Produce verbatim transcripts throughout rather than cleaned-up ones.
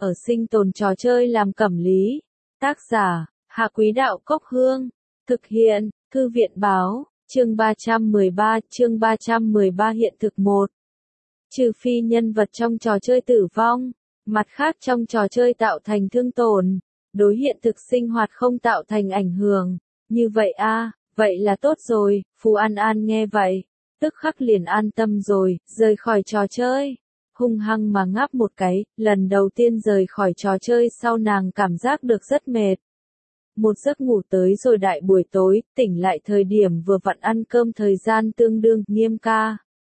ở sinh tồn trò chơi làm cẩm lý. Tác giả, Hạ Quý Đạo Cốc Hương. Thực hiện, Thư viện Báo, chương ba trăm mười ba, chương ba trăm mười ba hiện thực một. Trừ phi nhân vật trong trò chơi tử vong, mặt khác trong trò chơi tạo thành thương tổn, đối hiện thực sinh hoạt không tạo thành ảnh hưởng. Như vậy a, à, vậy là tốt rồi, Phù An An nghe vậy, tức khắc liền an tâm rồi, rời khỏi trò chơi. Hung hăng mà ngáp một cái, lần đầu tiên rời khỏi trò chơi sau nàng cảm giác được rất mệt. Một giấc ngủ tới rồi đại buổi tối, tỉnh lại thời điểm vừa vặn ăn cơm thời gian tương đương, Nghiêm ca,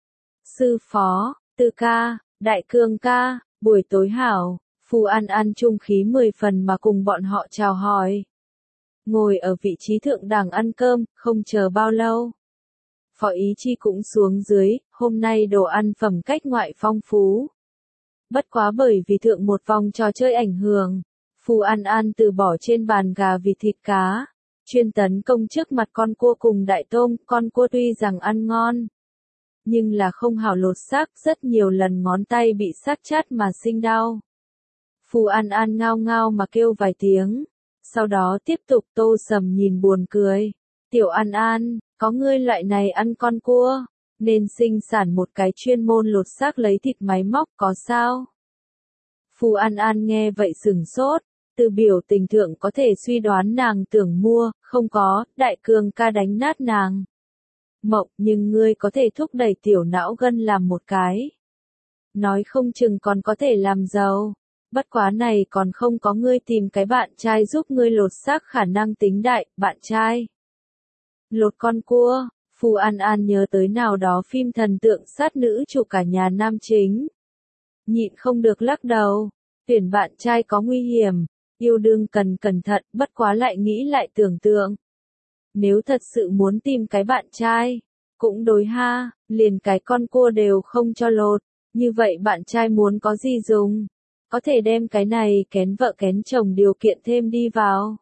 Sư Phó, Tư ca, Đại Cương ca, buổi tối hảo, Phù An An trung khí mười phần mà cùng bọn họ chào hỏi. Ngồi ở vị trí thượng đẳng ăn cơm, không chờ bao lâu. Phó Ý Chi cũng xuống dưới, hôm nay đồ ăn phẩm cách ngoại phong phú. Bất quá bởi vì thượng một vòng trò chơi ảnh hưởng, Phù An An từ bỏ trên bàn gà vịt thịt cá, chuyên tấn công trước mặt con cua cùng đại tôm, con cua tuy rằng ăn ngon, nhưng là không hảo lột xác, rất nhiều lần ngón tay bị xác chát mà sinh đau. Phù An An ngao ngao mà kêu vài tiếng, sau đó tiếp tục Tô Sầm nhìn buồn cười. Tiểu An An, có ngươi loại này ăn con cua, nên sinh sản một cái chuyên môn lột xác lấy thịt máy móc có sao? Phù An An nghe vậy sửng sốt, từ biểu tình thượng có thể suy đoán nàng tưởng mua, không có, Đại Cương ca đánh nát nàng. Mộng, nhưng ngươi có thể thúc đẩy tiểu não gân làm một cái. Nói không chừng còn có thể làm giàu. Bất quá này còn không có ngươi tìm cái bạn trai giúp ngươi lột xác khả năng tính đại, bạn trai. Lột con cua, Phù An An nhớ tới nào đó phim thần tượng sát nữ chủ cả nhà nam chính. Nhịn không được lắc đầu, tuyển bạn trai có nguy hiểm, yêu đương cần cẩn thận, bất quá lại nghĩ lại tưởng tượng. Nếu thật sự muốn tìm cái bạn trai, cũng đối ha, liền cái con cua đều không cho lột, như vậy bạn trai muốn có gì dùng, có thể đem cái này kén vợ kén chồng điều kiện thêm đi vào.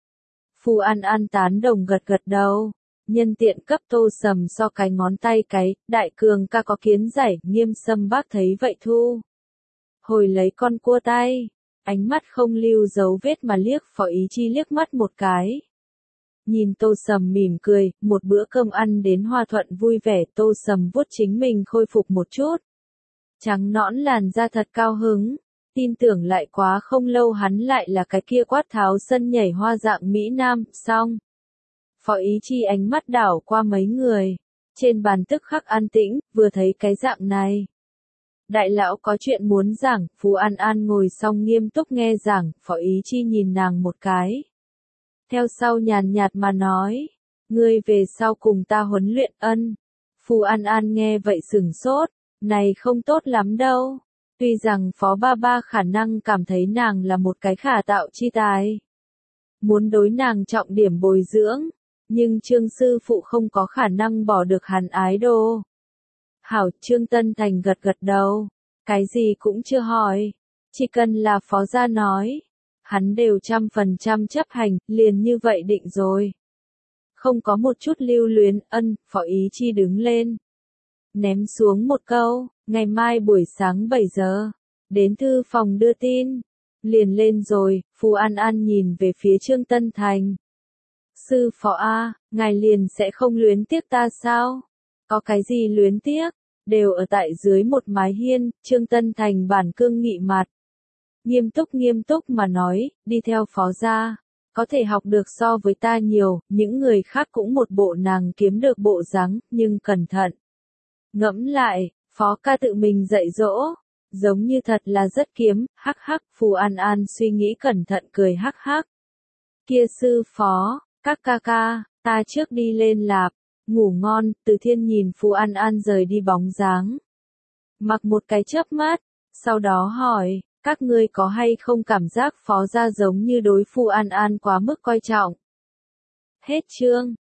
Phù An An tán đồng gật gật đầu, nhân tiện cấp Tô Sầm so cái ngón tay cái, Đại Cường ca có kiến giải, Nghiêm Sâm bác thấy vậy thu. Hồi lấy con cua tay, ánh mắt không lưu dấu vết mà liếc Phó Ý Chi liếc mắt một cái. Nhìn Tô Sầm mỉm cười, một bữa cơm ăn đến hòa thuận vui vẻ, Tô Sầm vuốt chính mình khôi phục một chút. Trắng nõn làn da thật cao hứng, tin tưởng lại quá không lâu hắn lại là cái kia quát tháo sân nhảy hoa dạng Mỹ Nam, xong. Phó Ý Chi ánh mắt đảo qua mấy người, trên bàn tức khắc an tĩnh, vừa thấy cái dạng này. Đại lão có chuyện muốn giảng, Phù An An ngồi xong nghiêm túc nghe giảng, Phó Ý Chi nhìn nàng một cái. Theo sau nhàn nhạt mà nói, ngươi về sau cùng ta huấn luyện ân. Phù An An nghe vậy sửng sốt, này không tốt lắm đâu. Tuy rằng Phó Ba Ba khả năng cảm thấy nàng là một cái khả tạo chi tài, muốn đối nàng trọng điểm bồi dưỡng, nhưng Trương sư phụ không có khả năng bỏ được hắn ái đồ. Hảo, Trương Tân Thành gật gật đầu, cái gì cũng chưa hỏi, chỉ cần là Phó gia nói, hắn đều trăm phần trăm chấp hành, liền như vậy định rồi. Không có một chút lưu luyến, ân, Phó Ý Chi đứng lên, ném xuống một câu, ngày mai buổi sáng bảy giờ, đến thư phòng đưa tin, liền lên rồi. Phù An An nhìn về phía Trương Tân Thành. Sư Phó A, ngài liền sẽ không luyến tiếc ta sao? Có cái gì luyến tiếc? Đều ở tại dưới một mái hiên, Trương Tân Thành bản cương nghị mặt. Nghiêm túc nghiêm túc mà nói, đi theo Phó gia, có thể học được so với ta nhiều, những người khác cũng một bộ nàng kiếm được bộ dáng, nhưng cẩn thận. Ngẫm lại, Phó ca tự mình dạy dỗ, giống như thật là rất kiếm, hắc hắc, Phù An An suy nghĩ cẩn thận cười hắc hắc. Kia sư Phó, các ca ca, ta trước đi lên lạp, ngủ ngon, Từ Thiên nhìn Phù An An rời đi bóng dáng. Mặc một cái chớp mắt, sau đó hỏi, các ngươi có hay không cảm giác Phó gia giống như đối Phù An An quá mức coi trọng? Hết chương.